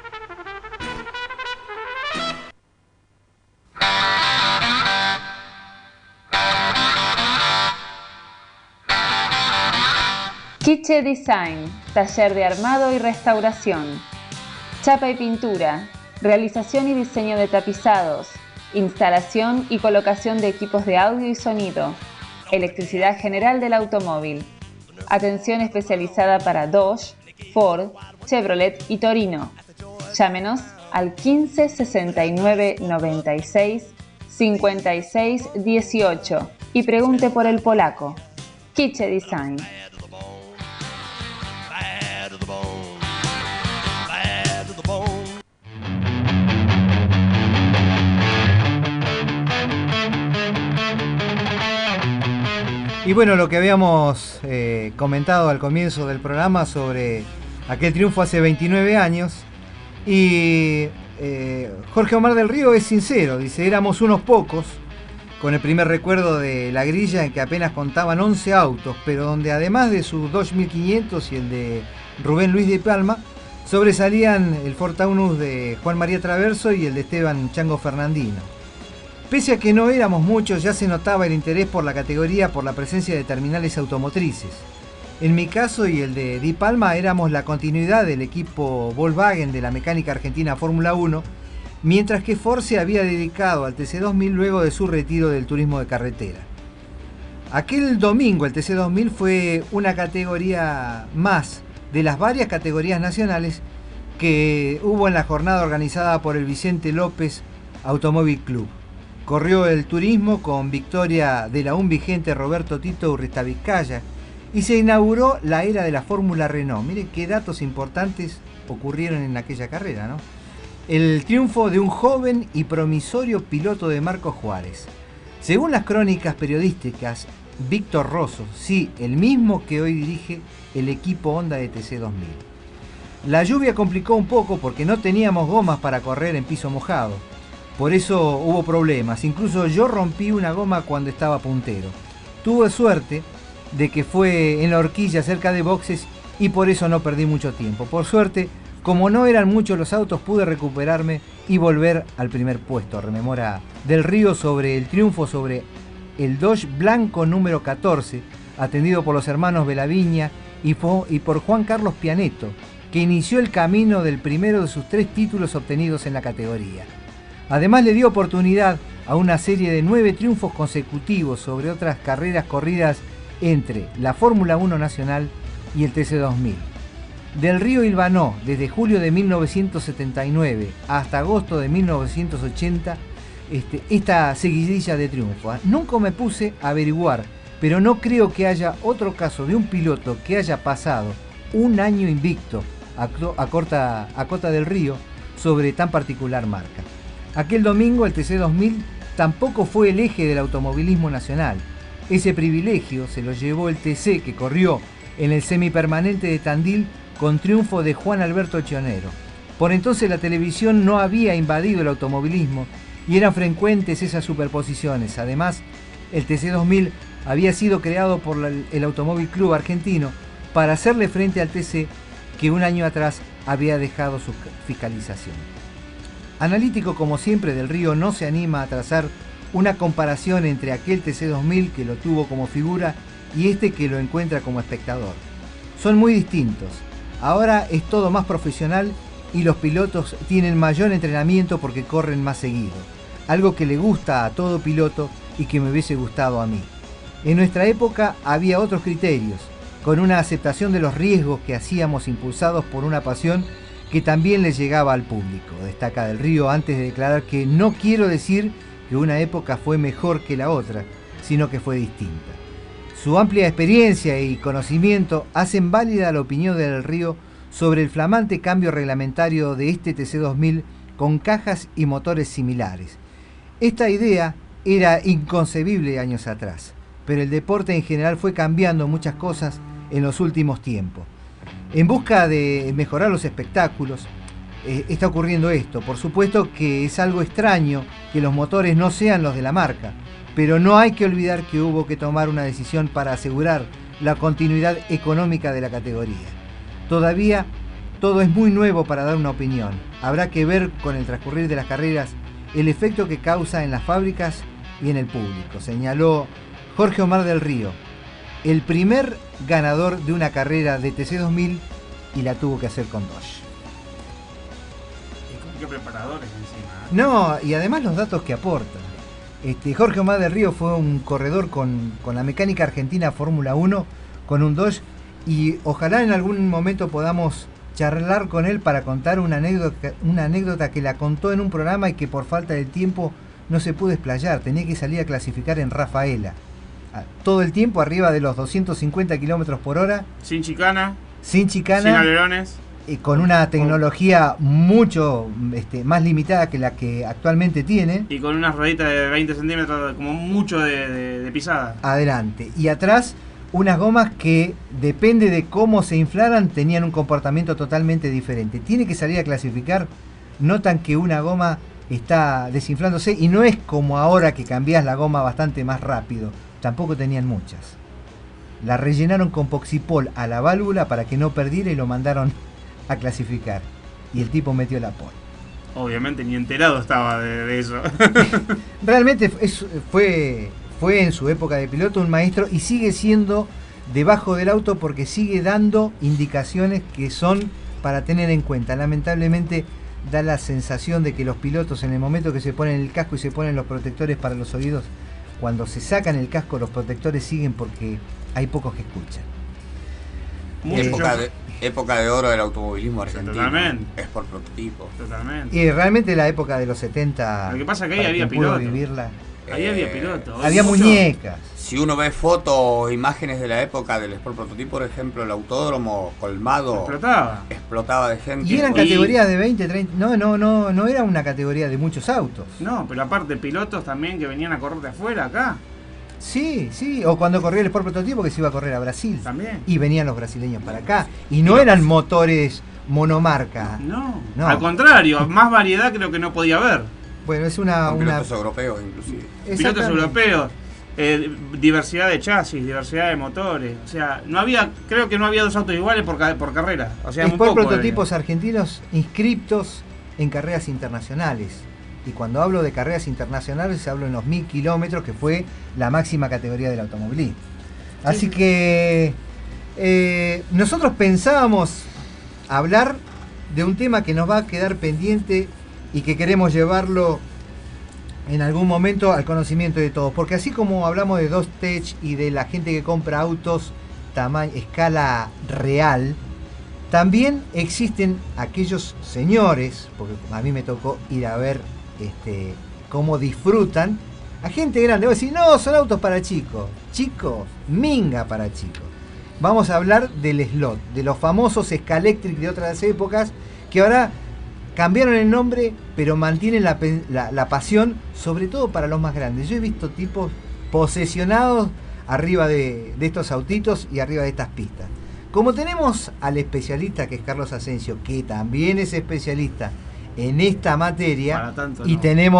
Quiche Design, taller de armado y restauración. Chapa y pintura, realización y diseño de tapizados, instalación y colocación de equipos de audio y sonido, electricidad general del automóvil. Atención especializada para Dodge, Ford, Chevrolet y Torino. Llámenos al quince, sesenta y nueve, noventa y seis, cincuenta y seis, dieciocho y pregunte por el polaco. Quiche Design. Y bueno, lo que habíamos eh, comentado al comienzo del programa sobre aquel triunfo hace veintinueve años, y eh, Jorge Omar del Río es sincero, dice, éramos unos pocos, con el primer recuerdo de la grilla en que apenas contaban once autos, pero donde además de su Dodge mil quinientos y el de Rubén Luis de Palma, sobresalían el Ford Taunus de Juan María Traverso y el de Esteban Chango Fernandino. Pese a que no éramos muchos, ya se notaba el interés por la categoría por la presencia de terminales automotrices. En mi caso y el de Di Palma éramos la continuidad del equipo Volkswagen de la mecánica argentina Fórmula uno, mientras que Ford se había dedicado al T C dos mil luego de su retiro del turismo de carretera. Aquel domingo el T C dos mil fue una categoría más de las varias categorías nacionales que hubo en la jornada organizada por el Vicente López Automóvil Club. Corrió el turismo con victoria del aún vigente Roberto Tito Urriztabizkaia y se inauguró la era de la Fórmula Renault. Miren qué datos importantes ocurrieron en aquella carrera, ¿no? El triunfo de un joven y promisorio piloto de Marcos Juárez. Según las crónicas periodísticas, Víctor Rosso, sí, el mismo que hoy dirige el equipo Honda de T C dos mil. La lluvia complicó un poco porque no teníamos gomas para correr en piso mojado. Por eso hubo problemas, incluso yo rompí una goma cuando estaba puntero. Tuve suerte de que fue en la horquilla cerca de boxes y por eso no perdí mucho tiempo. Por suerte, como no eran muchos los autos, pude recuperarme y volver al primer puesto. Rememora Del Río sobre el triunfo sobre el Dodge blanco número catorce, atendido por los hermanos Belaviña y, y por Juan Carlos Pianetto, que inició el camino del primero de sus tres títulos obtenidos en la categoría. Además le dio oportunidad a una serie de nueve triunfos consecutivos sobre otras carreras corridas entre la Fórmula uno Nacional y el T C dos mil. Del Río hilvanó desde julio de mil novecientos setenta y nueve hasta agosto de mil novecientos ochenta este, esta seguidilla de triunfos. Nunca me puse a averiguar, pero no creo que haya otro caso de un piloto que haya pasado un año invicto a, a, corta, a Cota del Río sobre tan particular marca. Aquel domingo el T C dos mil tampoco fue el eje del automovilismo nacional. Ese privilegio se lo llevó el T C, que corrió en el semipermanente de Tandil con triunfo de Juan Alberto Chionero. Por entonces la televisión no había invadido el automovilismo y eran frecuentes esas superposiciones. Además, el T C dos mil había sido creado por el Automóvil Club Argentino para hacerle frente al T C que un año atrás había dejado su fiscalización. Analítico como siempre, Del Río no se anima a trazar una comparación entre aquel T C dos mil que lo tuvo como figura y este que lo encuentra como espectador. Son muy distintos. Ahora es todo más profesional y los pilotos tienen mayor entrenamiento porque corren más seguido, algo que le gusta a todo piloto y que me hubiese gustado a mí. En nuestra época había otros criterios, con una aceptación de los riesgos que hacíamos impulsados por una pasión que también le llegaba al público, destaca Del Río antes de declarar que no quiero decir que una época fue mejor que la otra, sino que fue distinta. Su amplia experiencia y conocimiento hacen válida la opinión de Del Río sobre el flamante cambio reglamentario de este T C dos mil con cajas y motores similares. Esta idea era inconcebible años atrás, pero el deporte en general fue cambiando muchas cosas en los últimos tiempos. En busca de mejorar los espectáculos, eh, está ocurriendo esto. Por supuesto que es algo extraño que los motores no sean los de la marca, pero no hay que olvidar que hubo que tomar una decisión para asegurar la continuidad económica de la categoría. Todavía todo es muy nuevo para dar una opinión. Habrá que ver con el transcurrir de las carreras el efecto que causa en las fábricas y en el público, señaló Jorge Omar Del Río, el primer ganador de una carrera de T C dos mil y la tuvo que hacer con Dodge. ¿Y con qué preparadores encima? No, y además los datos que aporta. Este, Jorge Omar Del Río fue un corredor con, con la mecánica argentina Fórmula uno, con un Dodge, y ojalá en algún momento podamos charlar con él para contar una anécdota, una anécdota que la contó en un programa y que por falta de tiempo no se pudo explayar. Tenía que salir a clasificar en Rafaela. Todo el tiempo arriba de los doscientos cincuenta kilómetros por hora. Sin chicana. Sin chicana. Sin alerones. Y con una tecnología mucho este, más limitada que la que actualmente tiene. Y con unas rueditas de veinte centímetros, como mucho de, de, de pisada. Adelante. Y atrás, unas gomas que, depende de cómo se inflaran, tenían un comportamiento totalmente diferente. Tiene que salir a clasificar. Notan que una goma está desinflándose y no es como ahora que cambias la goma bastante más rápido. Tampoco tenían muchas. La rellenaron con Poxipol a la válvula para que no perdiera y lo mandaron a clasificar. Y el tipo metió la pole. Obviamente ni enterado estaba de, de eso. Realmente es, fue, fue en su época de piloto un maestro y sigue siendo debajo del auto porque sigue dando indicaciones que son para tener en cuenta. Lamentablemente da la sensación de que los pilotos, en el momento que se ponen el casco y se ponen los protectores para los oídos, cuando se sacan el casco los protectores siguen porque hay pocos que escuchan. Época de, época de oro del automovilismo argentino. Totalmente. Es por prototipo. Totalmente. Y realmente la época de los setenta. Lo que pasa es que ahí había pilotos. Vivirla. Ahí Eh, había pilotos. Había Mucho. muñecas. Si uno ve fotos o imágenes de la época del Sport Prototype, por ejemplo, el autódromo colmado Explotaba. explotaba de gente. Y eran Y- categorías de veinte, treinta. No, no, no, no era una categoría de muchos autos. No, pero aparte pilotos también que venían a correr de afuera acá. Sí, sí. O cuando corría el Sport Prototipo que se iba a correr a Brasil. También. Y venían los brasileños para acá. Y no eran motores monomarca. No, No. al contrario, más variedad creo que no podía haber. Bueno, es una. Con una... pilotos europeos, inclusive. Pilotos Exactamente. europeos, eh, diversidad de chasis, diversidad de motores. O sea, no había, creo que no había dos autos iguales por, ca- por carrera. O sea, un Sport poco, Prototipos argentinos inscriptos en carreras internacionales. Y cuando hablo de carreras internacionales, hablo en los mil kilómetros, que fue la máxima categoría del automovilismo. Así que eh, nosotros pensábamos hablar de un tema que nos va a quedar pendiente y que queremos llevarlo en algún momento al conocimiento de todos. Porque así como hablamos de Dodge Tech y de la gente que compra autos tamaño, escala real, también existen aquellos señores, porque a mí me tocó ir a ver este, cómo disfrutan, a gente grande. Voy a decir, no, son autos para chicos. Chicos, minga para chicos. Vamos a hablar del slot, de los famosos Scalectric de otras épocas, que ahora cambiaron el nombre, pero mantienen la, la, la pasión, sobre todo para los más grandes. Yo he visto tipos posesionados arriba de, de estos autitos y arriba de estas pistas. Como tenemos al especialista que es Carlos Asensio, que también es especialista en esta materia, Para tanto, y no. tenemos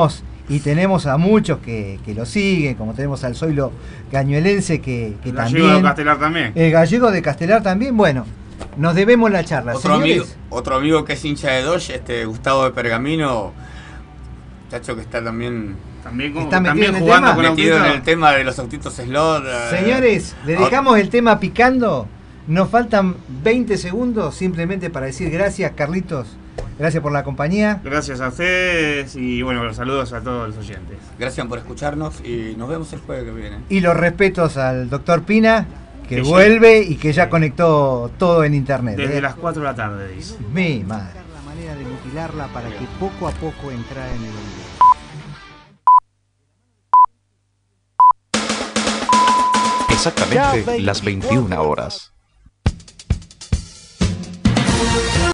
Y tenemos a muchos que, que lo siguen, como tenemos al Zoilo Cañuelense que, que el también... gallego de Castelar también. El gallego de Castelar también. Bueno, nos debemos la charla. Otro Señores, amigo, otro amigo que es hincha de Dodge, este Gustavo de Pergamino, muchacho que está también, También, como, ¿Está metido también en el jugando tema? con metido en autitos. el tema de los autitos slot. eh, señores, le ah, dejamos el tema picando. Nos faltan veinte segundos simplemente para decir gracias, Carlitos. Gracias por la compañía. Gracias a ustedes y bueno, los saludos a todos los oyentes. Gracias por escucharnos y nos vemos el jueves que viene. Y los respetos al doctor Pina, que Que ya- vuelve y que ya conectó todo en internet. Desde ¿eh? las cuatro de la tarde, dice. Mi madre. La manera de mutilarla para que poco a poco entrara en el oído. Exactamente las veintiuna horas.